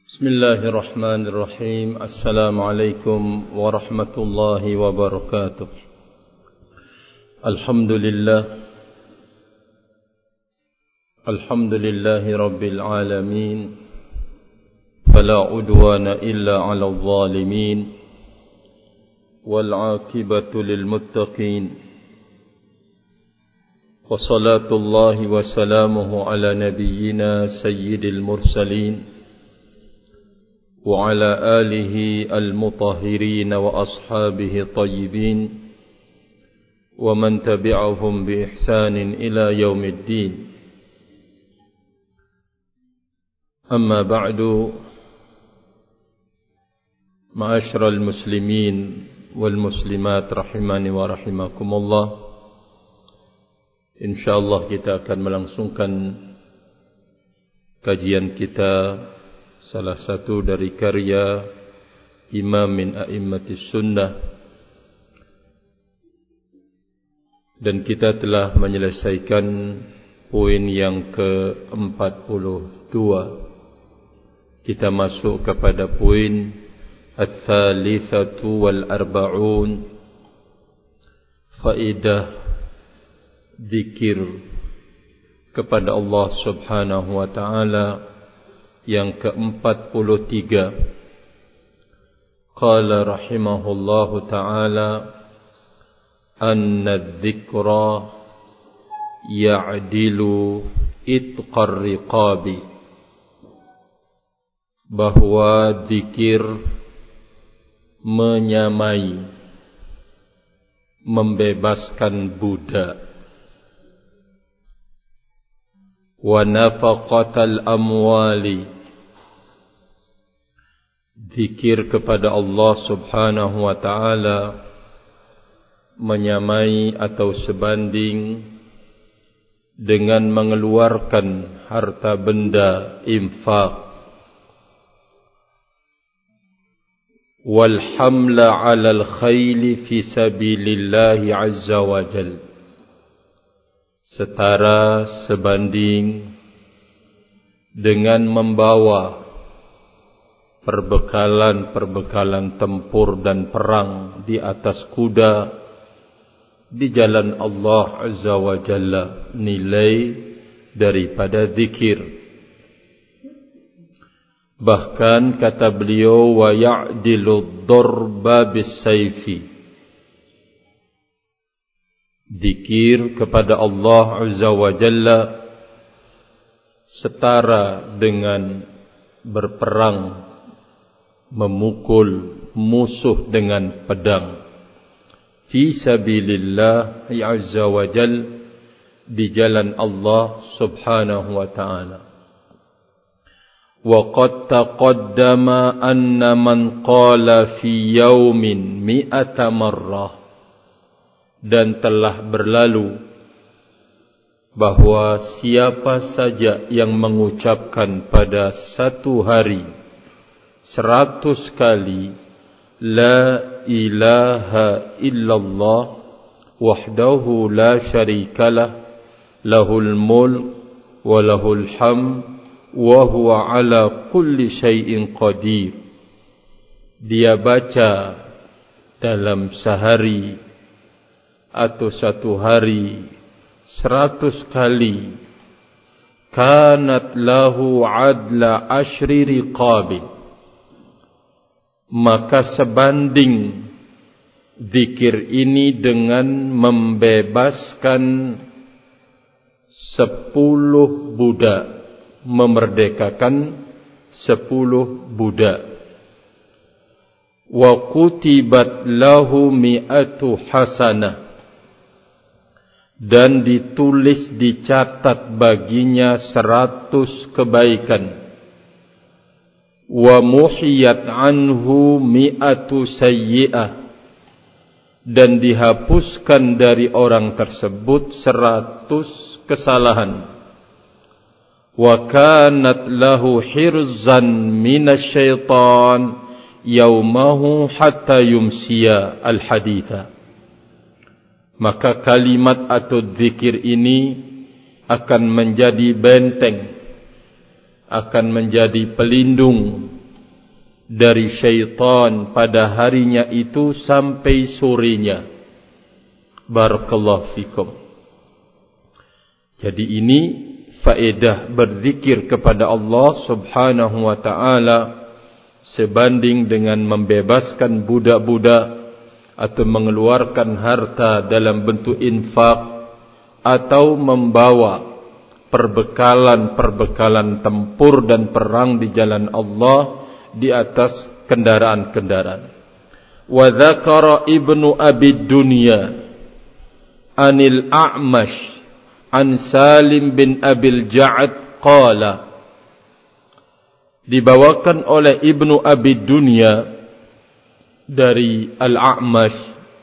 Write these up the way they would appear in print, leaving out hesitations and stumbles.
بسم الله الرحمن الرحيم. السلام عليكم ورحمة الله وبركاته. الحمد لله رب العالمين، فلا عدوان إلا على الظالمين، والعاقبة للمتقين، وصلاة الله وسلامه على نبينا سيد المرسلين وعلى آله المطهرين وأصحابه الطيبين ومن تبعهم بإحسان إلى يوم الدين. أما بعد، معاشر المسلمين والmuslimat rahimani wa rahimakumullah, insyaallah kita akan melangsungkan kajian kita, salah satu dari karya imam min a'immatis sunnah, dan kita telah menyelesaikan poin yang ke-42. Kita masuk kepada poin ats-tsalitsatu wal arba'un, faidah zikir kepada Allah Subhanahu wa taala yang ke-43. Qala rahimahullahu ta'ala, anna dzikra ya'dilu itqar riqabi, bahwa zikir menyamai membebaskan budak, wa nafaqatal amwali, zikir kepada Allah Subhanahu wa ta'ala menyamai atau sebanding dengan mengeluarkan harta benda infak, wal hamla 'alal khayli fi sabilillahi 'azza wa jalla, setara sebanding dengan membawa perbekalan tempur dan perang di atas kuda di jalan Allah Azza wa Jalla, nilai daripada zikir. Bahkan kata beliau, wa ya'dilu darba bis-sayfi, zikir kepada Allah Azza wa Jalla setara dengan berperang, memukul musuh dengan pedang, fi sabilillah azza wa jal, di jalan Allah Subhanahu wa ta'ala. Wa qad taqaddama anna man qala fi yawmin mi'ata marrah, dan telah berlalu bahwa siapa saja yang mengucapkan pada satu hari 100 kali la ilaha illallah wahdahu la syarikalah lahul mulk wa lahul hamd wa huwa ala kulli syai'in qadir, dia baca dalam sehari atau satu hari 100 kali, kanat lahu adla ashri riqabin, maka sebanding zikir ini dengan membebaskan 10 budak, memerdekakan 10 budak. Wa kutibat lahu mi'atu hasanah, dan ditulis dicatat baginya 100 kebaikan. Wa muhiyat anhu mi'atu sayyi'ah, dan dihapuskan dari orang tersebut 100 kesalahan. Wa kanat lahu hirzan minasyaitan yaumahu hatta yumsiya al-haditha, maka kalimat atau zikir ini akan menjadi benteng, akan menjadi pelindung dari syaitan pada harinya itu sampai sorenya. Barakallahu fikum. Jadi ini faedah berzikir kepada Allah Subhanahu wa ta'ala sebanding dengan membebaskan budak-budak atau mengeluarkan harta dalam bentuk infak atau membawa perbekalan tempur dan perang di jalan Allah di atas kendaraan-kendaraan. Wa dzakara Ibnu Abi Dunya anil A'mash an Salim bin Abil Ja'ad qala, dibawakan oleh Ibnu Abi Dunya dari Al-A'mash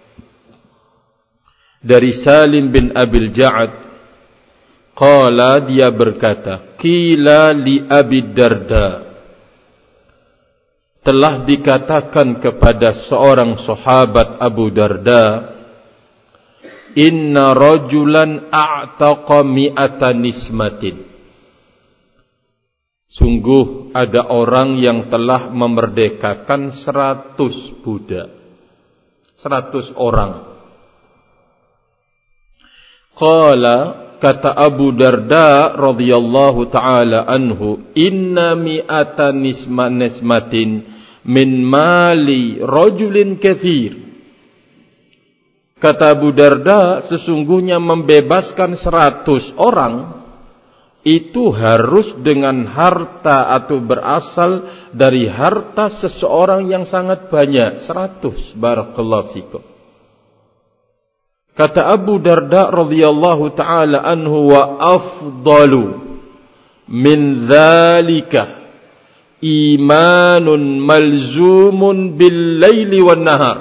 dari Salim bin Abil Ja'ad qala, dia berkata, qila li Abi Darda, telah dikatakan kepada seorang sahabat Abu Darda, inna rajulan a'taqa mi'ata nismatin, sungguh ada orang yang telah memerdekakan 100 budak, 100 orang. Qala, kata Abu Darda radhiyallahu ta'ala anhu, inna mi'ata nismatin min mali rajulin katsir. Kata Abu Darda, sesungguhnya membebaskan 100 orang itu harus dengan harta atau berasal dari harta seseorang yang sangat banyak, 100. Barakallahu fikum. Kata Abu Darda radhiyallahu ta'ala anhu, wa afdalu min dzalika imanun malzumun bil laili wan nahar.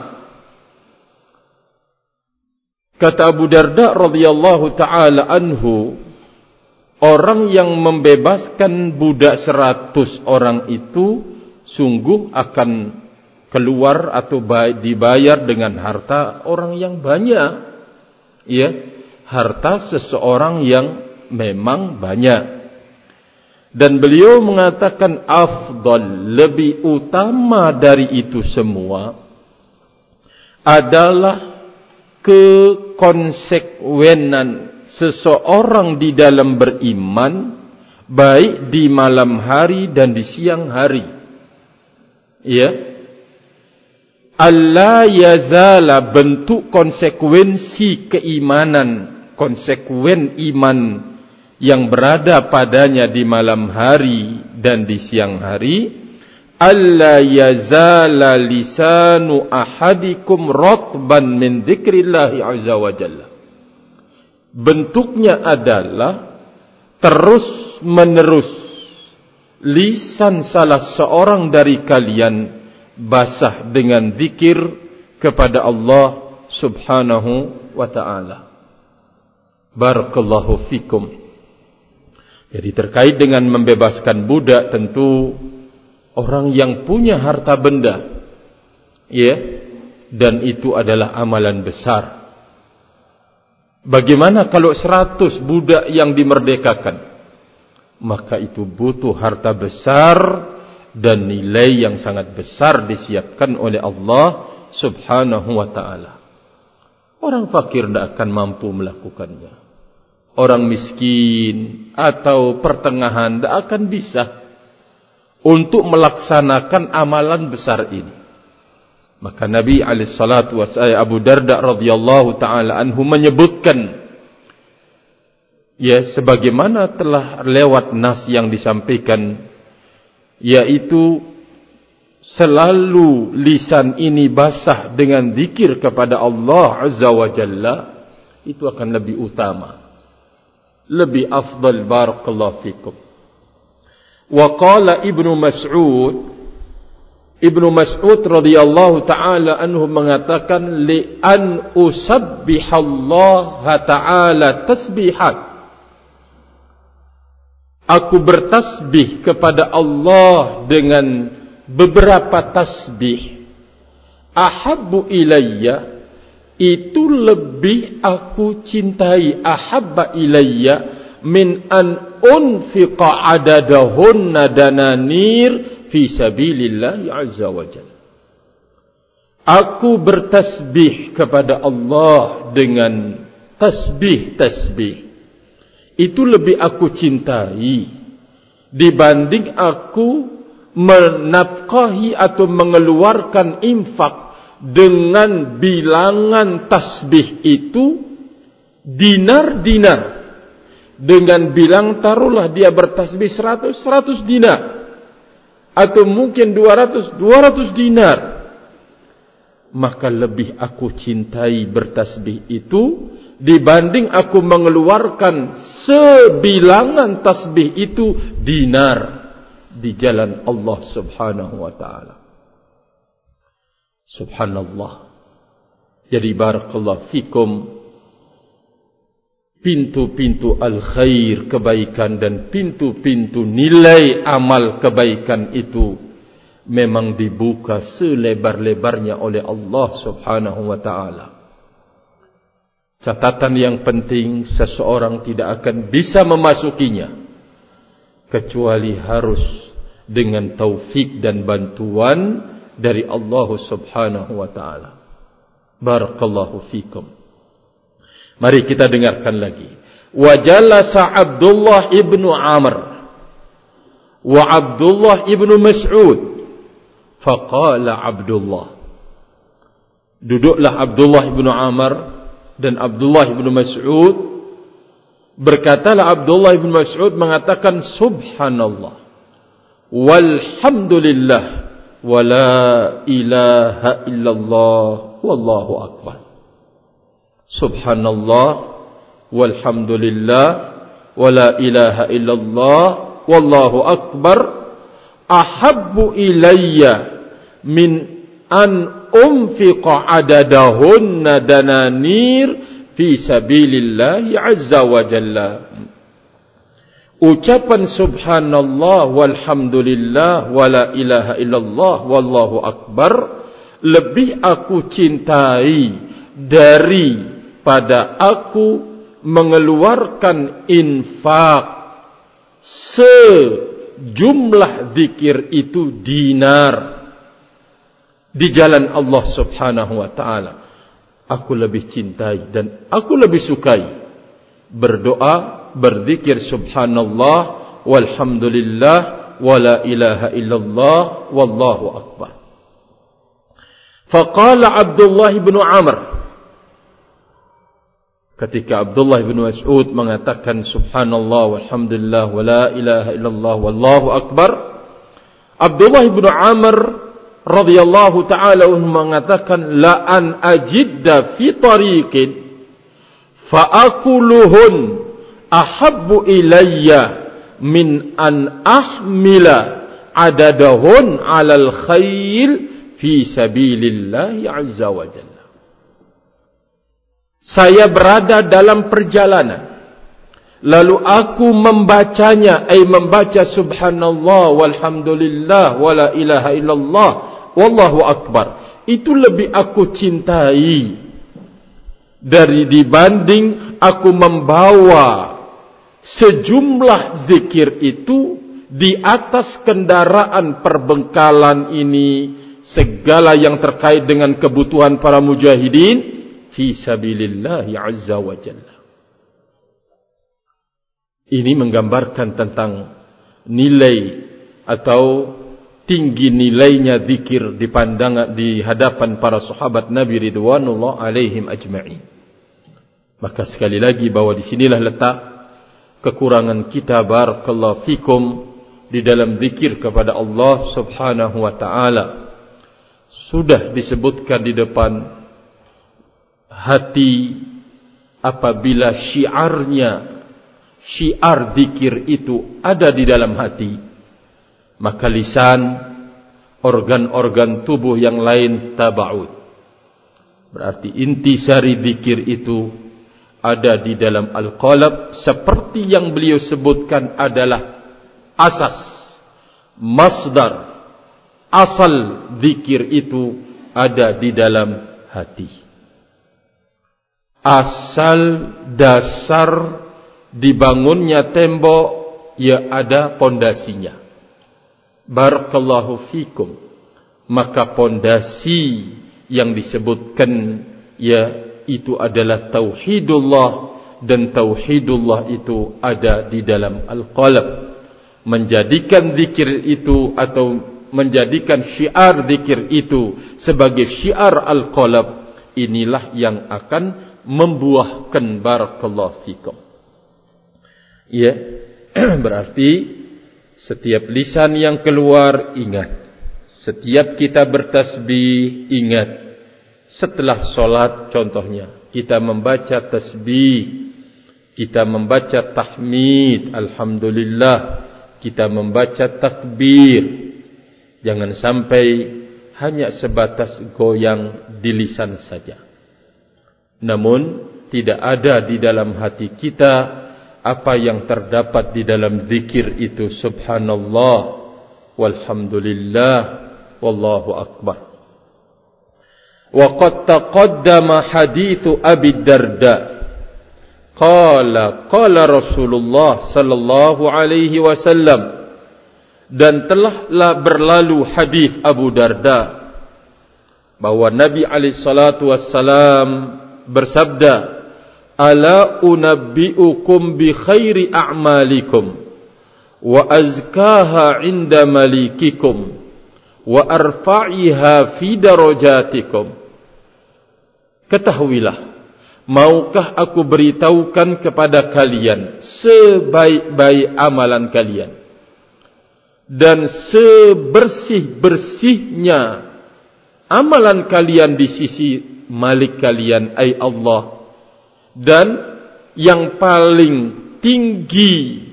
Kata Abu Darda radhiyallahu ta'ala anhu, orang yang membebaskan budak 100 orang itu sungguh akan keluar atau dibayar dengan harta orang yang banyak, ya, harta seseorang yang memang banyak. Dan beliau mengatakan afdal, lebih utama dari itu semua adalah kekonsekwenan seseorang di dalam beriman, baik di malam hari dan di siang hari. Ya, alla yazala, bentuk konsekuensi keimanan, konsekuen iman yang berada padanya di malam hari dan di siang hari. Alla yazala lisanu ahadikum ratban min dzikrillahi azza wa jalla. Bentuknya adalah terus menerus lisan salah seorang dari kalian basah dengan zikir kepada Allah Subhanahu wa ta'ala. Barakallahu fikum. Jadi terkait dengan membebaskan budak, tentu orang yang punya harta benda, ya, dan itu adalah amalan besar. Bagaimana kalau 100 budak yang dimerdekakan? Maka itu butuh harta besar dan nilai yang sangat besar disiapkan oleh Allah Subhanahu wa ta'ala. Orang fakir tidak akan mampu melakukannya. Orang miskin atau pertengahan tidak akan bisa untuk melaksanakan amalan besar ini. Maka Nabi alaihissalatu wassalam, Abu Darda radhiyallahu ta'ala anhu menyebutkan, ya, sebagaimana telah lewat nas yang disampaikan, yaitu selalu lisan ini basah dengan zikir kepada Allah Azza wa Jalla, itu akan lebih utama, lebih afdal. Barakallahu fikum. Wa qala Ibnu Mas'ud radhiyallahu ta'ala anhu mengatakan, li an usabbihallaha ta'ala tasbihat, aku bertasbih kepada Allah dengan beberapa tasbih, ahabbu ilayya, itu lebih aku cintai, ahabba ilayya min an unfiqa adadahunna dananir fi sabilillah azza wa jalla. Aku bertasbih kepada Allah dengan tasbih. Itu lebih aku cintai dibanding aku menafkahi atau mengeluarkan infak dengan bilangan tasbih itu dinar-dinar. Dengan bilang taruhlah dia bertasbih 100 dinar. Atau mungkin 200 dinar. Maka lebih aku cintai bertasbih itu dibanding aku mengeluarkan sebilangan tasbih itu dinar di jalan Allah subhanahu wa ta'ala. Subhanallah. Jadi barakallahu fikum, pintu-pintu al-khair, kebaikan, dan pintu-pintu nilai amal kebaikan itu memang dibuka selebar-lebarnya oleh Allah subhanahu wa ta'ala. Catatan yang penting, seseorang tidak akan bisa memasukinya kecuali harus dengan taufik dan bantuan dari Allah subhanahu wa ta'ala. Barakallahu fikum. Mari kita dengarkan lagi. Wa jalasa Abdullah ibnu Amr wa Abdullah ibnu Mas'ud. Faqala Abdullah. Duduklah Abdullah ibnu Amr dan Abdullah ibnu Mas'ud. Berkatalah Abdullah ibnu Mas'ud mengatakan subhanallah walhamdulillah wa la ilaha illallah wallahu akbar. Subhanallah walhamdulillah wa la ilaha illallah wallahu akbar ahabbu ilayya min an unfiqa adadahunna dananir fi sabilillahi azza wa jalla. Ucapan subhanallah walhamdulillah wa la ilaha illallah wallahu akbar lebih aku cintai daripada aku mengeluarkan infak sejumlah zikir itu dinar di jalan Allah subhanahu wa ta'ala. Aku lebih cintai dan aku lebih sukai berdoa, berzikir subhanallah walhamdulillah wa la ilaha illallah wallahu akbar. Faqala Abdullah bin Amr, ketika Abdullah bin Mas'ud mengatakan subhanallah walhamdulillah wa la ilaha illallah wallahu akbar, Abdullah bin Amr radhiyallahu ta'ala mengatakan la an ajidda fi tariqin fa akuluhun ahabbu ilayya min an ahmila adadahun alal khayl fi sabilillahi azza wa jalla. Saya berada dalam perjalanan, lalu aku membacanya, membaca subhanallah walhamdulillah wa la ilaha illallah wallahu akbar. Itu lebih aku cintai dari dibanding aku membawa sejumlah zikir itu di atas kendaraan perbengkalan ini, segala yang terkait dengan kebutuhan para mujahidin fi sabilillah azza wa jalla. Ini menggambarkan tentang nilai atau tinggi nilainya zikir di hadapan para sahabat Nabi ridwanullah alaihim ajma'in. Maka sekali lagi bahwa di sinilah letak kekurangan kita barakallahu fikum di dalam zikir kepada Allah subhanahu wa ta'ala. Sudah disebutkan di depan, hati apabila syiar zikir itu ada di dalam hati, maka lisan, organ-organ tubuh yang lain taba'ud. Berarti intisari zikir itu ada di dalam al-qalb, seperti yang beliau sebutkan adalah asas, masdar, asal zikir itu ada di dalam hati. Asal dasar dibangunnya tembok, ya ada pondasinya. barakallahu fikum, maka pondasi yang disebutkan itu adalah tauhidullah, dan tauhidullah itu ada di dalam al-qalb. Menjadikan zikir itu atau menjadikan syiar zikir itu sebagai syiar al-qalb, inilah yang akan membuahkan barakallahu fikum. Berarti setiap lisan yang keluar ingat, setiap kita bertasbih ingat. Setelah solat contohnya, kita membaca tasbih, kita membaca tahmid, alhamdulillah, kita membaca takbir. Jangan sampai hanya sebatas goyang di lisan saja, namun tidak ada di dalam hati kita apa yang terdapat di dalam zikir itu. Subhanallah, walhamdulillah, wallahu akbar. Wa qad taqaddama hadithu Abi Darda qala Rasulullah sallallahu alaihi wasallam, dan telah berlalu hadis Abu Darda bahwa Nabi alaihi salatu wassalam bersabda, ala unabbiukum bi khairi a'malikum wa azkaha 'inda malikikum wa arfa'iha fi darajatikum. Ketahuilah, maukah aku beritahukan kepada kalian sebaik-baik amalan kalian dan sebersih-bersihnya amalan kalian di sisi Malik kalian, ay Allah, dan yang paling tinggi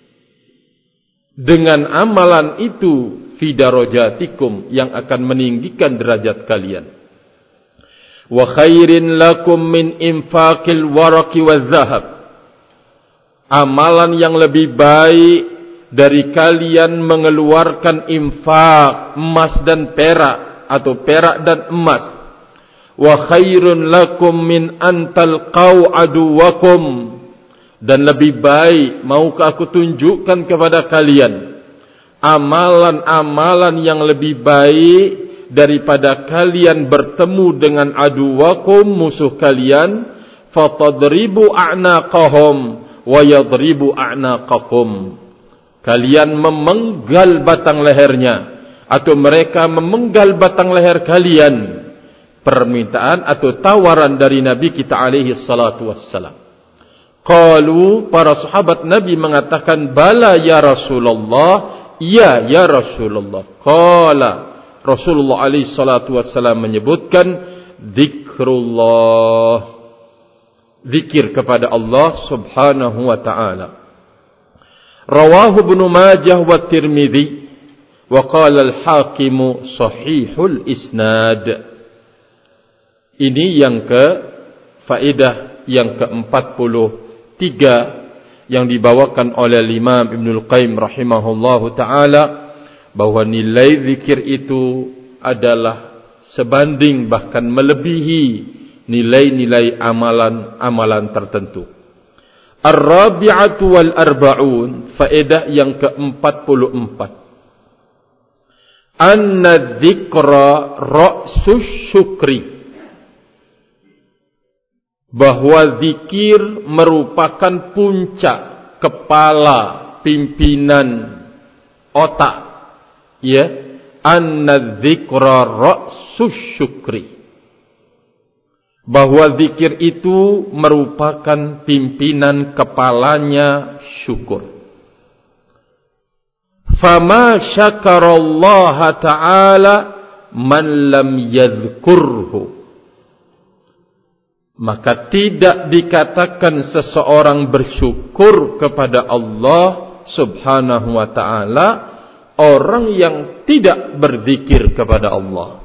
dengan amalan itu fi darajatikum, yang akan meninggikan derajat kalian. Wa khairin lakum min infaqil waraqi waz-zahab, amalan yang lebih baik dari kalian mengeluarkan infak emas dan perak atau perak dan emas. Wa khairun lakum min antalqau aduwakum, dan lebih baik, maukah aku tunjukkan kepada kalian amalan-amalan yang lebih baik daripada kalian bertemu dengan aduwakum, musuh kalian, fatadribu a'naqahum wa yadribu a'naqakum, kalian memenggal batang lehernya atau mereka memenggal batang leher kalian. Permintaan atau tawaran dari Nabi kita alaihi salatu wassalam. Qalu, para sahabat Nabi mengatakan, bala ya Rasulullah, iya ya Rasulullah. Qala, Rasulullah alaihi salatu wassalam menyebutkan, zikrullah, zikir kepada Allah subhanahu wa ta'ala. Rawahu Ibnu Majah wa Tirmidzi wa qala al-Hakim sahihul isnad. Ini yang faedah yang ke-43 yang dibawakan oleh Imam Ibnul Qayyim rahimahullahu ta'ala, bahwa nilai zikir itu adalah sebanding bahkan melebihi nilai-nilai amalan-amalan tertentu. Ar-rabi'atu wal arba'un, faedah yang ke-44. Anna dzikra ra'sus syukri, bahwa zikir merupakan puncak, kepala, pimpinan otak. Anna dzikra ra'sus syukri, bahwa zikir itu merupakan pimpinan kepalanya syukur. Fama syakarallaha ta'ala man lam yadhkurhu, maka tidak dikatakan seseorang bersyukur kepada Allah subhanahu wa ta'ala orang yang tidak berzikir kepada Allah.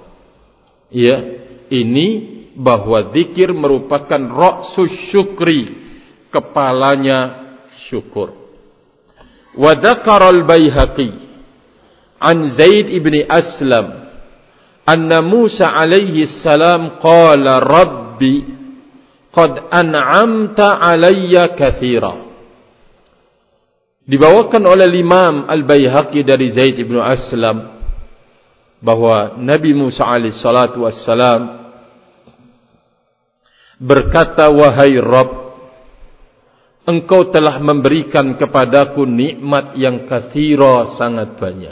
Ini bahwa zikir merupakan ra'sus syukri, kepalanya syukur. Wa dzakara al-Baihaqi an Zaid ibn Aslam anna Musa alaihi salam qala rabbi qad an'amta alayya katsira. Dibawakan oleh Imam Al-Baihaqi dari Zaid bin Aslam bahwa Nabi Musa alaihi salatu wassalam berkata, wahai Rabb, Engkau telah memberikan kepadaku nikmat yang katsira, sangat banyak.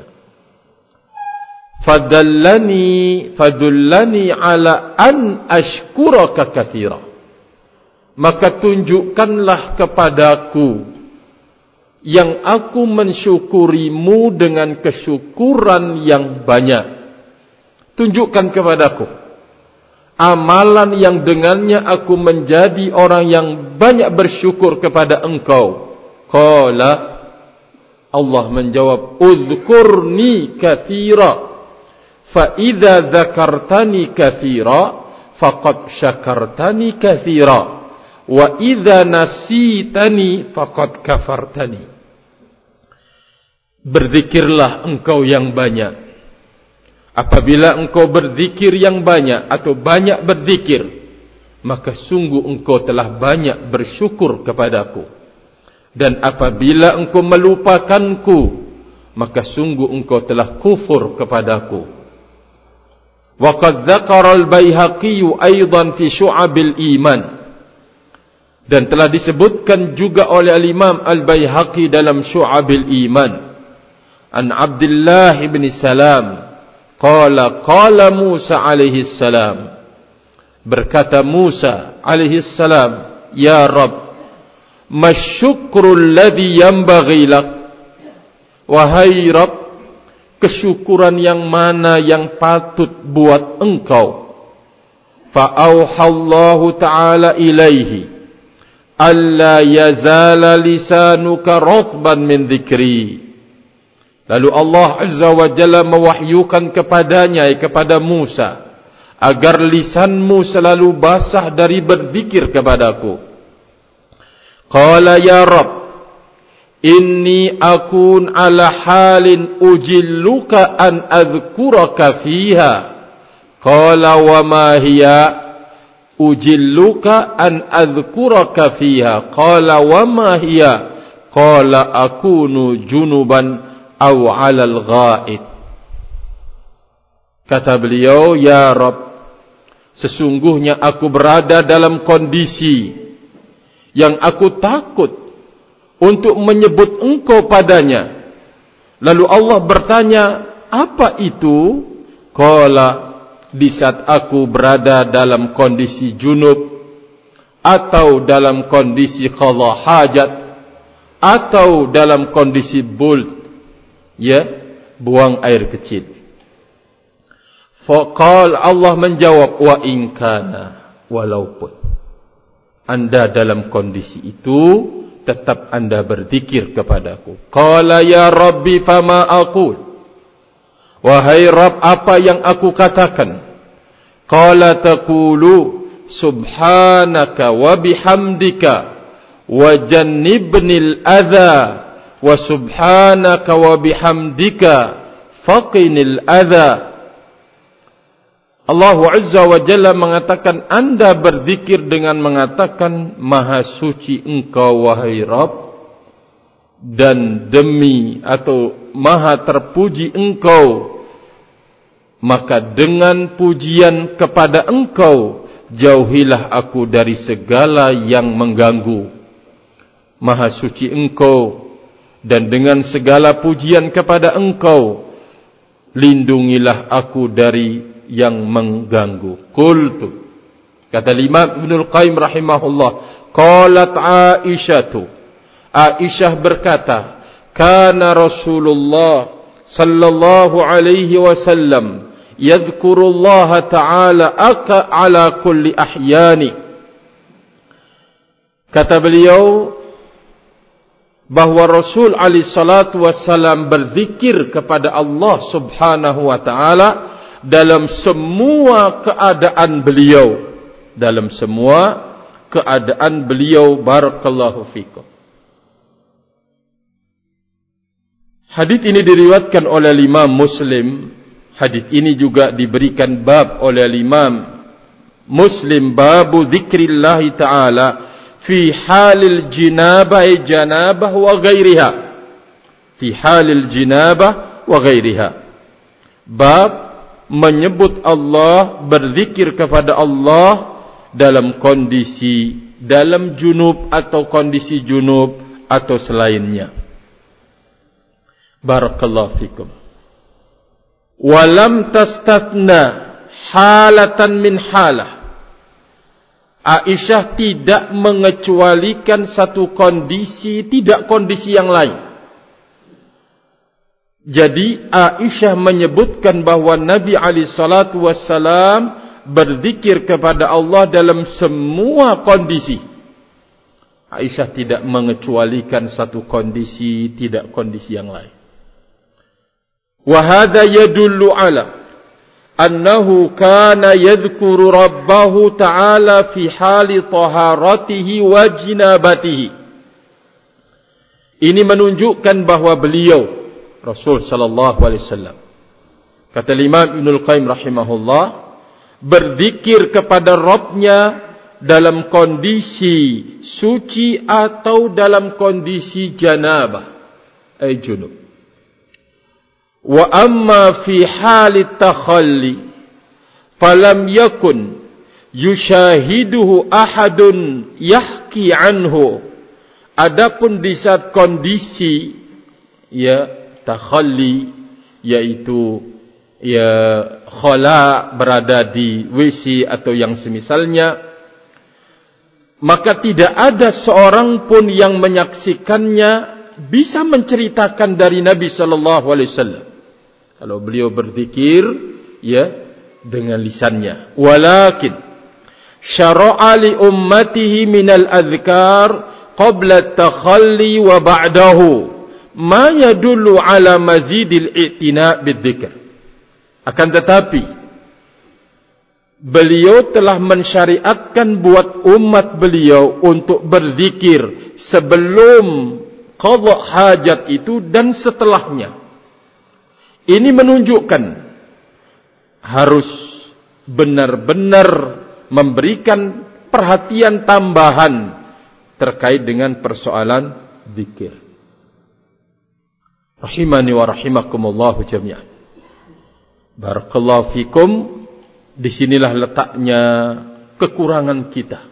Fadullani ala an ashkuraka katsira. Maka tunjukkanlah kepadaku yang aku mensyukurimu dengan kesyukuran yang banyak. Tunjukkan kepadaku amalan yang dengannya aku menjadi orang yang banyak bersyukur kepada Engkau. Qala, Allah menjawab, uzkurni katsira, fa idza dzakartani katsira faqad syakartani katsira, wa idza nasitani faqad kafartani. Berzikirlah engkau yang banyak. Apabila engkau berzikir yang banyak atau banyak berzikir, maka sungguh engkau telah banyak bersyukur kepadaku. Dan apabila engkau melupakanku, maka sungguh engkau telah kufur kepadaku. Wa qad dzakara al-Baihaqi aidan fi syu'abil iman. Dan telah disebutkan juga oleh al-Imam Al-Baihaqi dalam Syu'abil Iman. An Abdullah bin Salam qala Musa alaihi salam, berkata Musa alaihi salam, ya Rabb, masyukru alladhi yanbaghi lak, wahai Rabb, kesyukuran yang mana yang patut buat engkau. Fa auhallahu ta'ala ilaihi alla yazala lisanuka ratban min dzikri. Lalu Allah Azza wa Jalla mewahyukan kepadanya, kepada Musa, agar lisanmu selalu basah dari berzikir kepadaku. Qala ya Rabb, inni akun ala halin ujilluka an adhkuraka fiha. Qala wa ma hiya ujilluka an adhkuraka fiha. Qala wa ma hiya. Qala akunu junuban aw 'alal ghaid. Kata beliau, ya Rabb, sesungguhnya aku berada dalam kondisi yang aku takut untuk menyebut engkau padanya. Lalu Allah bertanya, apa itu? Qala, di saat aku berada dalam kondisi junub, atau dalam kondisi qadha hajat, atau dalam kondisi bult, ya, buang air kecil. Faqal, Allah menjawab, wa in kana, walaupun anda dalam kondisi itu, tetap anda berzikir kepadaku. Qala ya Rabbi fama aqul, wahai Rabb, apa yang aku katakan? Qala taqulu subhanaka wa bihamdika wa jannibnil adha wa subhanaka wa bihamdika faqinil adha. Allah Azza wa Jalla mengatakan, anda berzikir dengan mengatakan, maha suci engkau wahai Rabb, dan demi atau maha terpuji engkau, maka dengan pujian kepada engkau jauhilah aku dari segala yang mengganggu. Maha suci engkau, dan dengan segala pujian kepada engkau lindungilah aku dari yang mengganggu. Qultu, kata Imam Ibnul Qayyim rahimahullah, qalat Aisyah berkata, kana Rasulullah sallallahu alaihi wasallam yadhkurullaha ta'ala ala kulli ahyani. Kata beliau bahwa Rasul alaihi salatu wassalam berzikir kepada Allah subhanahu wa ta'ala dalam semua keadaan beliau. Dalam semua keadaan beliau. Barakallahu fikum. Hadis ini diriwayatkan oleh Imam Muslim. Hadis ini juga diberikan bab oleh Imam Muslim, babu dzikrillah ta'ala fi halil janabah wa ghairiha. fi halil jinabah wa ghairiha. Bab menyebut Allah, berzikir kepada Allah dalam kondisi dalam junub atau kondisi junub atau selainnya. Barakallahu fikum. Walam tastatna halatan min halah. Aisyah tidak mengecualikan satu kondisi, tidak kondisi yang lain. Jadi Aisyah menyebutkan bahawa Nabi SAW berzikir kepada Allah dalam semua kondisi. Aisyah tidak mengecualikan satu kondisi, tidak kondisi yang lain. Wa hadha yadullu ala annahu kana yadhkuru rabbahu ta'ala fi hali taharatihi wa jinabatihi. Ini menunjukkan bahawa beliau Rasul sallallahu alaihi wasallam, kata Imam Ibnul Qayyim rahimahullah, berzikir kepada Rabbnya dalam kondisi suci atau dalam kondisi janabah, ay junub. Wa amma fi hali takhalli falam yakun yushahiduhu ahadun yahki anhu. Adapun di saat kondisi takhalli, yaitu khala, berada di WC atau yang semisalnya, maka tidak ada seorang pun yang menyaksikannya bisa menceritakan dari Nabi sallallahu alaihi wasallam kalau beliau berzikir dengan lisannya. Walakin syara'a li ummatihi minal adhkar qabla at-takhalli wa ba'dahu ma yadullu ala mazidil i'tina' bidzikr. Akan tetapi beliau telah mensyariatkan buat umat beliau untuk berzikir sebelum qadha hajat itu dan setelahnya. Ini menunjukkan harus benar-benar memberikan perhatian tambahan terkait dengan persoalan zikir. Rahimani wa rahimakumullahu jami'an. Barakallahu fikum. Disinilah letaknya kekurangan kita.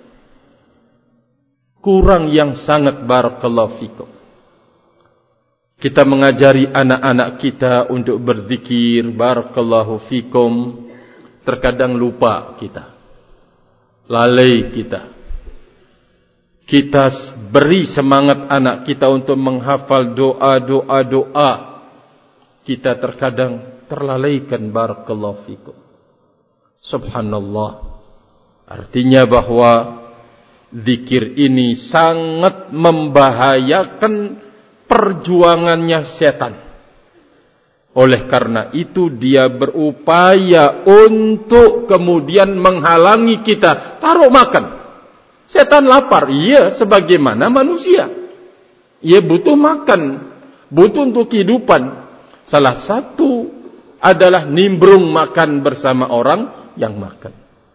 Kurang yang sangat, barakallahu fikum. Kita mengajari anak-anak kita untuk berzikir, barakallahu fikum. Terkadang lupa kita. Lalai kita. Kita beri semangat anak kita untuk menghafal doa. Kita terkadang terlalaikan, barakallahu fikum. Subhanallah. Artinya bahawa zikir ini sangat membahayakan perjuangannya setan. Oleh karena itu dia berupaya untuk kemudian menghalangi kita taruh makan. Setan lapar, sebagaimana manusia. Ia butuh makan, butuh untuk kehidupan. Salah satu adalah nimbrung makan bersama orang yang makan.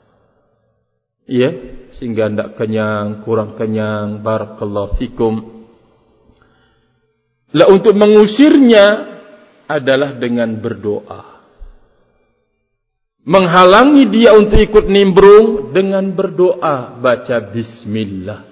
Sehingga tidak kenyang, kurang kenyang, barakallahu fikum. Untuk mengusirnya adalah dengan berdoa. Menghalangi dia untuk ikut nimbrung dengan berdoa, baca bismillah.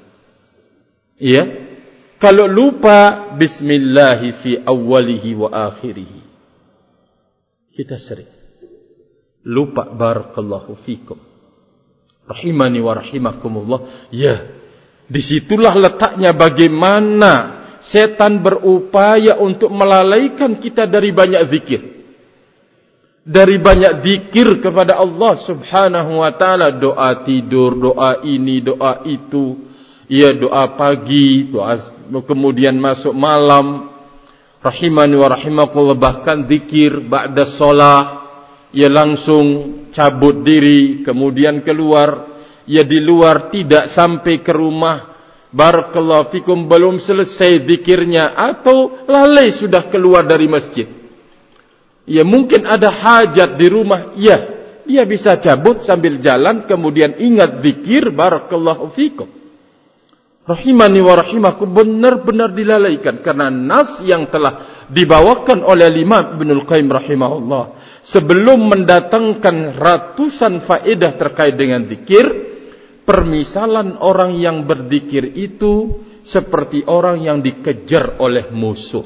Kalau lupa bismillahi fi awwalihi wa akhirihi, kita sering lupa, barakallahu fikum. Rahimani wa rahimakumullah. Disitulah letaknya bagaimana setan berupaya untuk melalaikan kita dari banyak zikir. Dari banyak zikir kepada Allah subhanahu wa ta'ala. Doa tidur, doa ini, doa itu. Doa pagi, doa kemudian masuk malam. Rahimani wa rahimakumullah. Bahkan zikir ba'da solah. Langsung cabut diri, kemudian keluar. Di luar tidak sampai ke rumah, barakallahu fikum, belum selesai zikirnya atau lalai sudah keluar dari masjid. Mungkin ada hajat di rumah, dia bisa cabut sambil jalan kemudian ingat zikir, barakallahu fikum. rahimani wa rahimakum, benar-benar dilalaikan. Karena nas yang telah dibawakan oleh Imam Ibnul Qayyim rahimahullah, sebelum mendatangkan ratusan faedah terkait dengan zikir, permisalan orang yang berzikir itu seperti orang yang dikejar oleh musuh.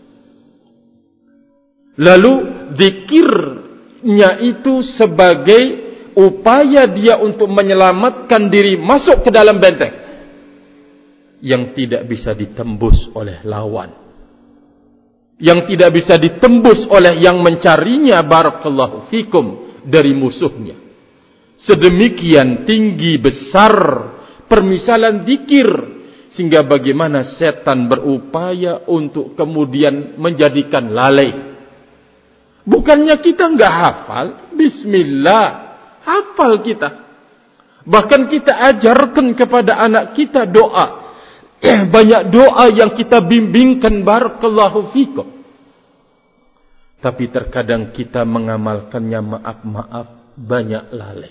Lalu zikirnya itu sebagai upaya dia untuk menyelamatkan diri masuk ke dalam benteng yang tidak bisa ditembus oleh lawan, yang tidak bisa ditembus oleh yang mencarinya, barakallahu fikum, dari musuhnya. Sedemikian tinggi besar permisalan zikir, sehingga bagaimana setan berupaya untuk kemudian menjadikan lalai. Bukannya kita enggak hafal, bismillah, hafal kita. Bahkan kita ajarkan kepada anak kita doa. Banyak doa yang kita bimbingkan, barakallahu fikum. Tapi terkadang kita mengamalkannya, maaf-maaf, banyak lalai.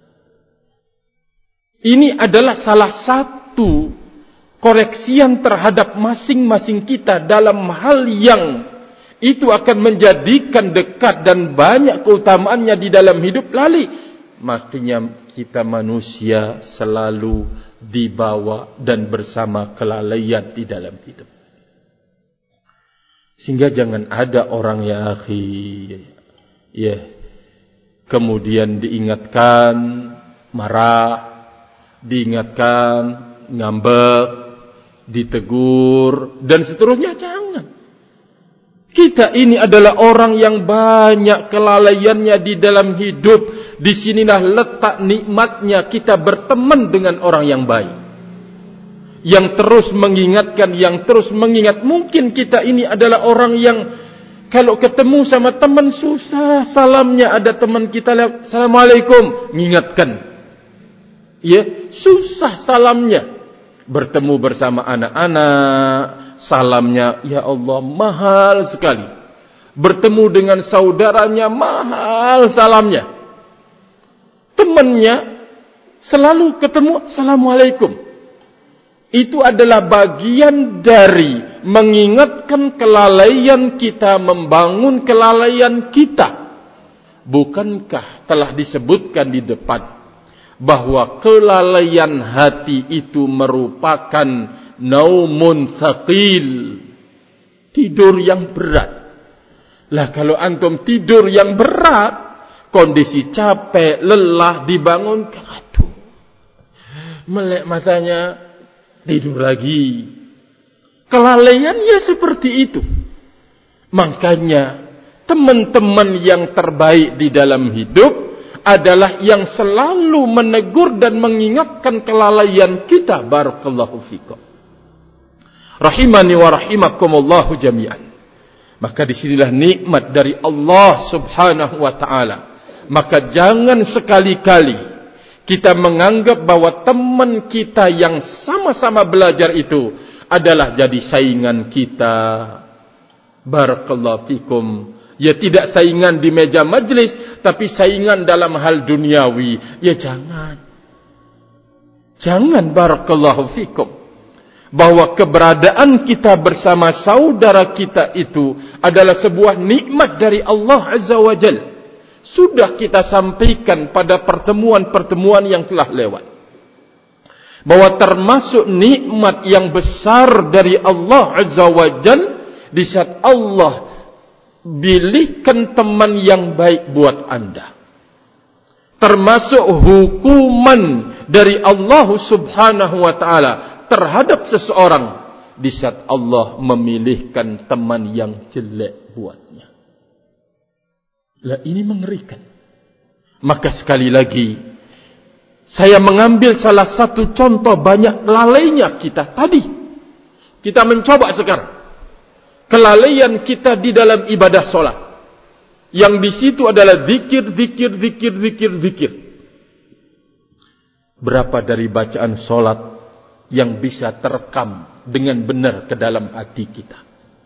Ini adalah salah satu koreksian terhadap masing-masing kita dalam hal yang itu akan menjadikan dekat dan banyak keutamaannya di dalam hidup lalai. Makanya kita manusia selalu dibawa dan bersama kelalaian di dalam hidup. Sehingga jangan ada orang, ya akhi, ya, kemudian diingatkan marah, diingatkan ngambek, ditegur dan seterusnya. Jangan. Kita ini adalah orang yang banyak kelalaiannya di dalam hidup. Di sinilah letak nikmatnya kita berteman dengan orang yang baik, yang terus mengingatkan, yang terus mengingat. Mungkin kita ini adalah orang yang kalau ketemu sama teman susah salamnya. Ada teman kita, assalamualaikum, mengingatkan. Ya, susah salamnya. Bertemu bersama anak-anak, salamnya, ya Allah, mahal sekali. Bertemu dengan saudaranya, mahal salamnya. Temannya selalu ketemu, assalamualaikum. Itu adalah bagian dari mengingatkan kelalaian kita, membangun kelalaian kita. Bukankah telah disebutkan di depan bahwa kelalaian hati itu merupakan naumun thaqil, tidur yang berat. Lah kalau antum tidur yang berat, kondisi capek, lelah, dibangunkan, aduh, melek matanya, tidur lagi. Kelalaiannya seperti itu. Makanya teman-teman yang terbaik di dalam hidup adalah yang selalu menegur dan mengingatkan kelalaian kita, barakallahu fikum. Rahimani wa rahimakumullahu jami'an. Maka disinilah nikmat dari Allah subhanahu wa ta'ala. Maka jangan sekali-kali kita menganggap bahwa teman kita yang sama-sama belajar itu adalah jadi saingan kita. Barakallahu fikum. Ya, tidak saingan di meja majlis, tapi saingan dalam hal duniawi. Ya jangan. Jangan, barakallahu fikum. Bahwa keberadaan kita bersama saudara kita itu adalah sebuah nikmat dari Allah Azza wa Jalla. Sudah kita sampaikan pada pertemuan-pertemuan yang telah lewat, bahwa termasuk nikmat yang besar dari Allah Azza wa Jal, di saat Allah pilihkan teman yang baik buat anda. Termasuk hukuman dari Allah Subhanahu wa ta'ala terhadap seseorang, di saat Allah memilihkan teman yang jelek buatnya. Lah, ini mengerikan. Maka sekali lagi saya mengambil salah satu contoh banyak lalainya kita tadi. Kita mencoba sekarang kelalaian kita di dalam ibadah solat, yang di situ adalah zikir. Berapa dari bacaan solat yang bisa terekam dengan benar ke dalam hati kita?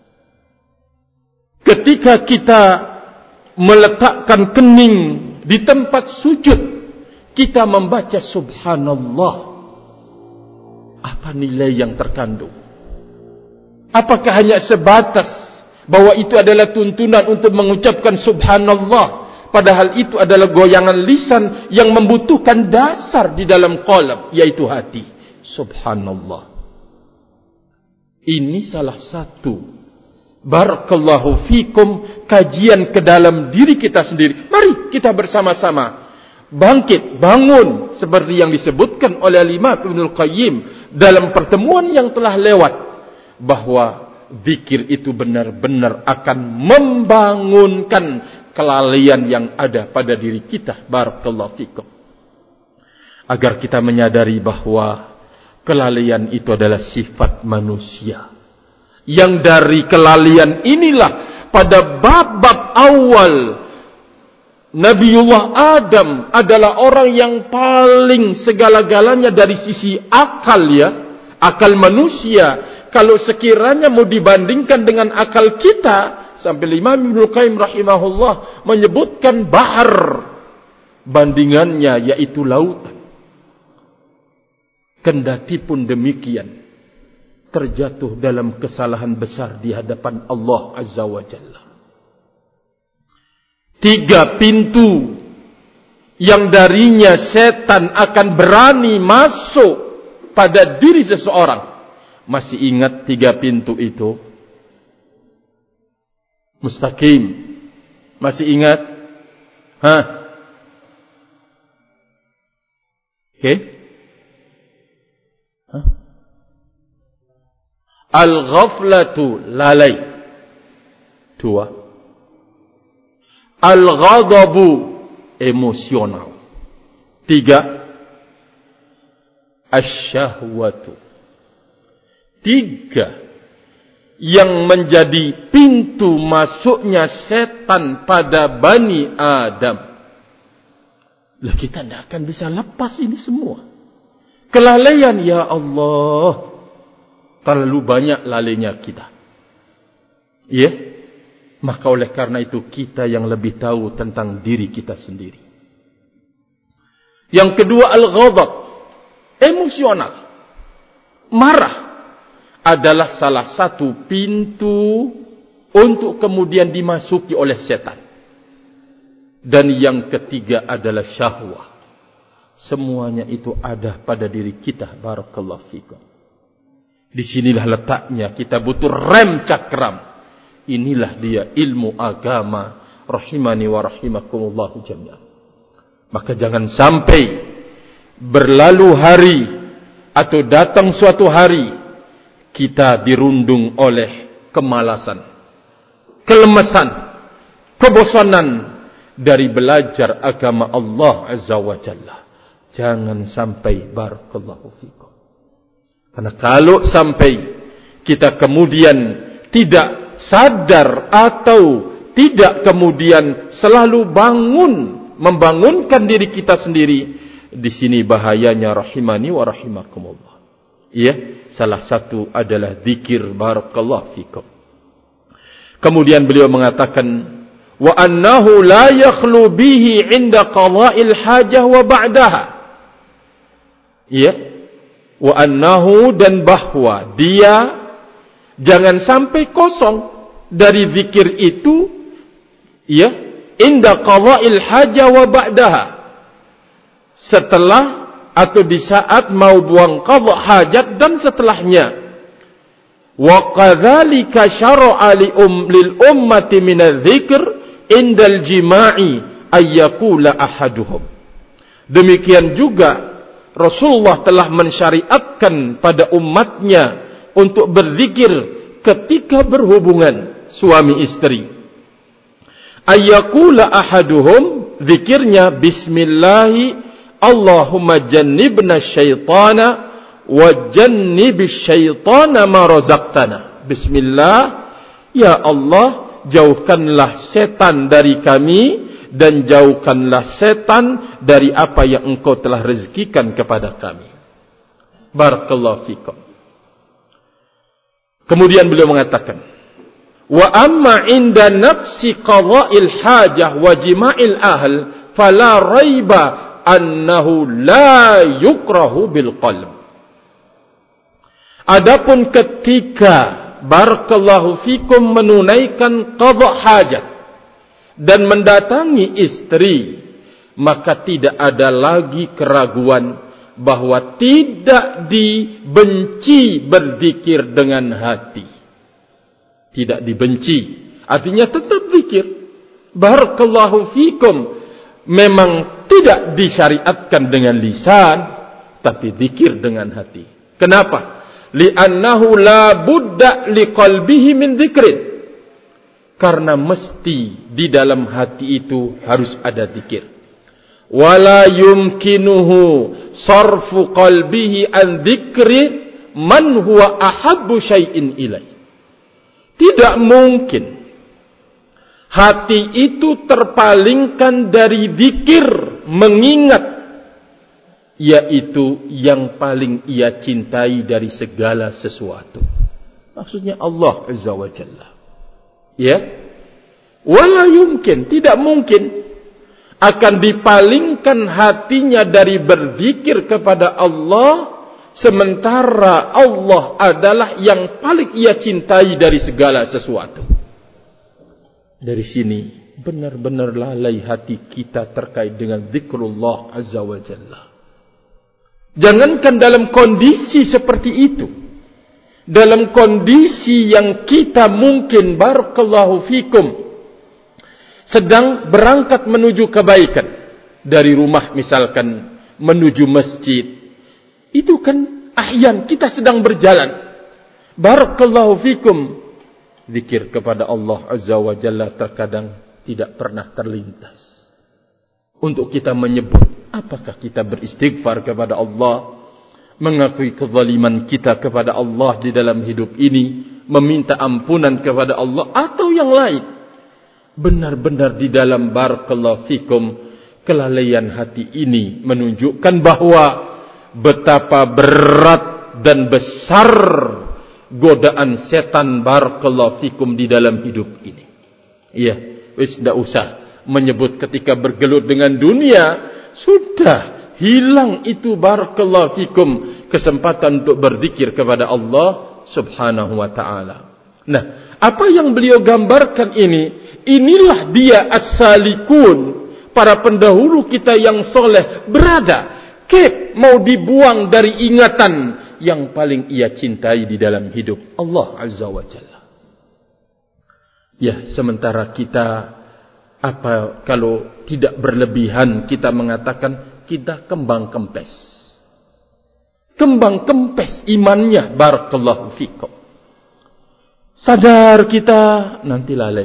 Ketika kita meletakkan kening di tempat sujud, kita membaca subhanallah. Apa nilai yang terkandung? Apakah hanya sebatas bahwa itu adalah tuntunan untuk mengucapkan subhanallah, padahal itu adalah goyangan lisan yang membutuhkan dasar di dalam qalb, yaitu hati. Subhanallah. Ini salah satu, barakallahu fikum, kajian ke dalam diri kita sendiri. Mari kita bersama-sama bangkit, bangun, seperti yang disebutkan oleh Imam Ibnul Qayyim dalam pertemuan yang telah lewat, bahwa zikir itu benar-benar akan membangunkan kelalaian yang ada pada diri kita. Barakallahu fikum. Agar kita menyadari bahwa kelalaian itu adalah sifat manusia, yang dari kelalaian inilah pada bab-bab awal Nabiullah Adam adalah orang yang paling segala-galanya dari sisi akal, ya, akal manusia. Kalau sekiranya mau dibandingkan dengan akal kita, sampai Imam Ibnul Qayyim rahimahullah menyebutkan bahar, bandingannya yaitu lautan. Kendati pun demikian, terjatuh dalam kesalahan besar di hadapan Allah Azza wa Jalla. 3 pintu yang darinya setan akan berani masuk pada diri seseorang. Masih ingat 3 pintu itu? Mustaqim. Masih ingat? Oke? Al-ghaflatu, lalai. 2. Al-ghadabu, emosional. 3. Asyahwatu. 3 yang menjadi pintu masuknya setan pada Bani Adam. Lah, kita tidak akan bisa lepas ini semua. Kelalaian, ya Allah, terlalu banyak lalainya kita. Ya, maka oleh karena itu kita yang lebih tahu tentang diri kita sendiri. Yang kedua, al-ghadab, emosional. Marah adalah salah satu pintu untuk kemudian dimasuki oleh setan. Dan yang ketiga adalah syahwah. Semuanya itu ada pada diri kita. Barakallahu fikum. Disinilah letaknya kita butuh rem cakram. Inilah dia ilmu agama. Rahimani wa rahimakumullahu jami'an. Maka jangan sampai berlalu hari atau datang suatu hari kita dirundung oleh kemalasan, kelemasan, kebosanan dari belajar agama Allah Azza wa Jalla. Jangan sampai, barakallahu fikum. Karena kalau sampai kita kemudian tidak sadar atau tidak kemudian selalu membangunkan diri kita sendiri, di sini bahayanya, rahimani wa rahimakumullah. Ya, salah satu adalah zikir, barakallahu fikum. Kemudian beliau mengatakan, wa annahu la yakhlu bihi 'inda qada'il hajah wa ba'daha. Ya, wa annahu, dan bahwa dia jangan sampai kosong dari zikir itu, ya, inda qada'il hajah wa ba'daha, setelah atau di saat mau buang qadha hajat dan setelahnya. Wa qadzalika syara'a lil ummati min adz-dzikr indal jima'i ayyakula ahaduhum. Demikian juga Rasulullah telah mensyariatkan pada umatnya untuk berzikir ketika berhubungan suami istri. Ayyakula ahaduhum, zikirnya bismillahi Allahumma jannibna syaitana wa jannibis syaitana ma razaqtana. Bismillah, ya Allah, jauhkanlah setan dari kami dan jauhkanlah setan dari apa yang engkau telah rezekikan kepada kami. Barakallahu fikum. Kemudian beliau mengatakan, wa amma inda nafsi qada'il hajah wa jima'il ahl fala raiba annahu la yukrahu bil qalb. Adapun ketika barakallahu fikum menunaikan qadha hajat dan mendatangi istri, maka tidak ada lagi keraguan bahwa tidak dibenci berzikir dengan hati. Tidak dibenci, artinya tetap zikir. Barakallahu fikum memang tidak disyariatkan dengan lisan, tapi zikir dengan hati. Kenapa? Li'annahu la budda liqalbihi min dzikrin. Karena mesti di dalam hati itu harus ada zikir. Wala yumkinuhu sarfu qalbihi an dzikri man huwa ahabbu syai'in ilai. Tidak mungkin hati itu terpalingkan dari zikir, mengingat, yaitu yang paling ia cintai dari segala sesuatu. Maksudnya Allah Azza wa Jalla. Ya, wala yumkin, tidak mungkin akan dipalingkan hatinya dari berzikir kepada Allah, sementara Allah adalah yang paling ia cintai dari segala sesuatu. Dari sini benar-benar lalai hati kita terkait dengan zikrullah Azza wa Jalla. Jangankan dalam kondisi seperti itu, dalam kondisi yang kita mungkin barakallahu fikum sedang berangkat menuju kebaikan dari rumah, misalkan menuju masjid, itu kan ahyan kita sedang berjalan, barakallahu fikum, zikir kepada Allah Azza wa Jalla terkadang tidak pernah terlintas untuk kita menyebut. Apakah kita beristighfar kepada Allah, mengakui kezaliman kita kepada Allah di dalam hidup ini, meminta ampunan kepada Allah, atau yang lain? Benar-benar di dalam barakallahu fikum kelalaian hati ini menunjukkan bahwa betapa berat dan besar godaan setan barakallahu fikum di dalam hidup ini. Iya, wis ndak usah menyebut ketika bergelut dengan dunia, sudah hilang itu barakallahu fikum kesempatan untuk berzikir kepada Allah Subhanahu wa taala. Nah, apa yang beliau gambarkan ini, inilah dia as-salikun, para pendahulu kita yang soleh berada mau dibuang dari ingatan yang paling ia cintai di dalam hidup, Allah Azza wa Jalla. Ya, sementara kita, apa kalau tidak berlebihan kita mengatakan kita kembang kempes. Kembang kempes imannya, barakallahu fikum. Sadar kita, nanti lalai.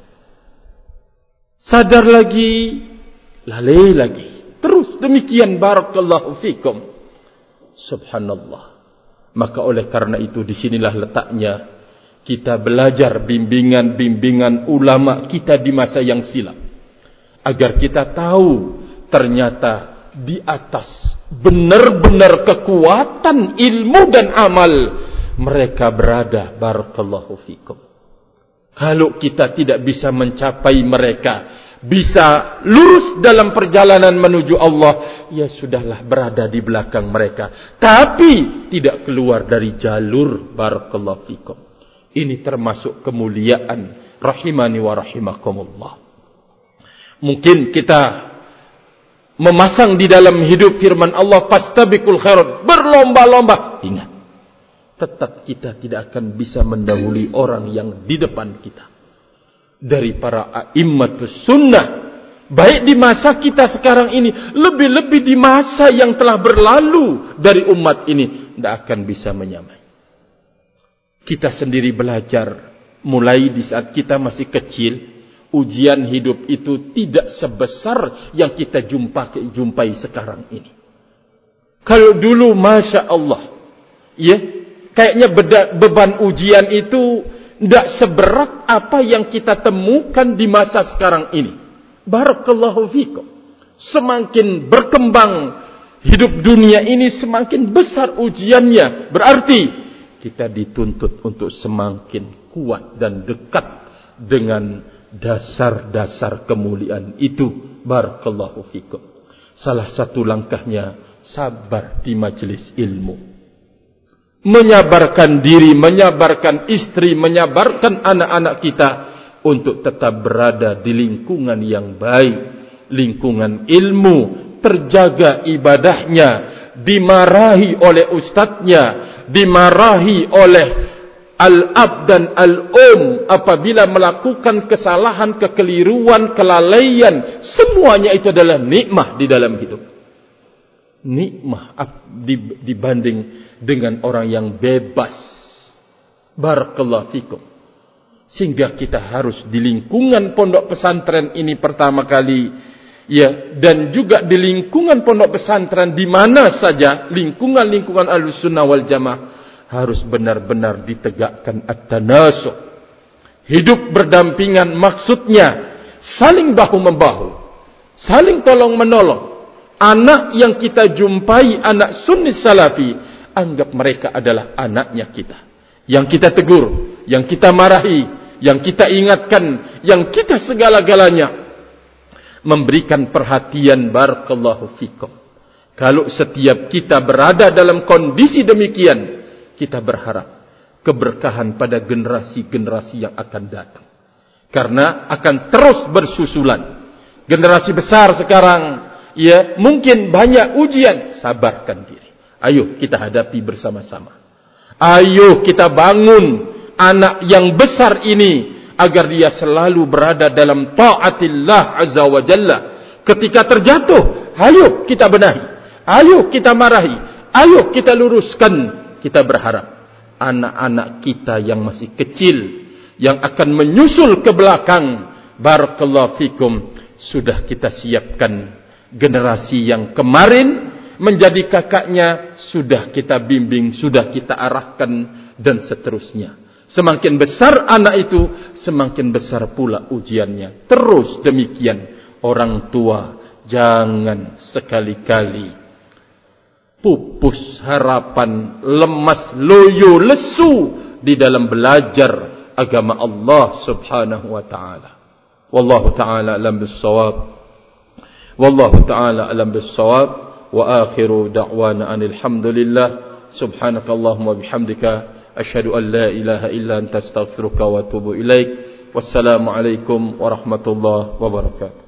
Sadar lagi, lalai lagi. Terus demikian, barakallahu fikum. Subhanallah. Maka oleh karena itu disinilah letaknya kita belajar bimbingan-bimbingan ulama kita di masa yang silam, agar kita tahu ternyata di atas benar-benar kekuatan ilmu dan amal mereka berada, barakallahu fikum. Kalau kita tidak bisa mencapai mereka, bisa lurus dalam perjalanan menuju Allah, ya sudahlah, berada di belakang mereka, tapi tidak keluar dari jalur, barakallahu fikum. Ini termasuk kemuliaan, rahimani wa rahimakumullah. Mungkin kita memasang di dalam hidup firman Allah, fastabiqul khairat, berlomba-lomba. Ingat, tetap kita tidak akan bisa mendahului orang yang di depan kita. Dari para a'immatus sunnah, baik di masa kita sekarang ini, lebih-lebih di masa yang telah berlalu dari umat ini, tidak akan bisa menyamai. Kita sendiri belajar, mulai di saat kita masih kecil, ujian hidup itu tidak sebesar yang kita jumpai sekarang ini. Kalau dulu, Masya Allah, ya, kayaknya beban ujian itu tidak seberat apa yang kita temukan di masa sekarang ini. Barakallahu fikum. Semakin berkembang hidup dunia ini, semakin besar ujiannya. Berarti kita dituntut untuk semakin kuat dan dekat dengan dasar-dasar kemuliaan itu. Barakallahu fikum. Salah satu langkahnya sabar di majelis ilmu. menyabarkan diri, menyabarkan istri, menyabarkan anak-anak kita untuk tetap berada di lingkungan yang baik, lingkungan ilmu, terjaga ibadahnya, dimarahi oleh ustadznya, dimarahi oleh al-ab dan al-um apabila melakukan kesalahan, kekeliruan, kelalaian. Semuanya itu adalah nikmah di dalam hidup. Nikmah dibanding dengan orang yang bebas. Barakallahu fikum. Sehingga kita harus di lingkungan pondok pesantren ini pertama kali, ya, dan juga di lingkungan pondok pesantren di mana saja, lingkungan-lingkungan Ahlussunnah wal Jamaah, harus benar-benar ditegakkan at-tanasuh. Hidup berdampingan, maksudnya saling bahu-membahu, saling tolong-menolong. Anak yang kita jumpai, anak sunni salafi, anggap mereka adalah anaknya kita. Yang kita tegur, yang kita marahi, yang kita ingatkan, yang kita segala-galanya memberikan perhatian. Barakallahu fikum. Kalau setiap kita berada dalam kondisi demikian, kita berharap keberkahan pada generasi-generasi yang akan datang. Karena akan terus bersusulan. Generasi besar sekarang, ya, mungkin banyak ujian. Sabarkan diri. Ayo kita hadapi bersama-sama. Ayo kita bangun anak yang besar ini agar dia selalu berada dalam taatillah azza wa jalla. Ketika terjatuh, ayo kita benahi, ayo kita marahi, ayo kita luruskan. Kita berharap anak-anak kita yang masih kecil, yang akan menyusul ke belakang, barakallahu fikum, sudah kita siapkan. Generasi yang kemarin menjadi kakaknya sudah kita bimbing, sudah kita arahkan, dan seterusnya. Semakin besar anak itu, semakin besar pula ujiannya. Terus demikian. Orang tua, jangan sekali-kali pupus harapan, lemas, loyo, lesu di dalam belajar agama Allah subhanahu wa ta'ala. Wallahu ta'ala alam bis-shawab. Wallahu ta'ala alam bis-shawab. Wa akhiru da'wana anil hamdulillah. Subhanakallahumma bihamdika asyhadu an la ilaha illa anta astaghfiruka wa atubu ilaik. Wassalamu alaikum warahmatullahi wabarakatuh.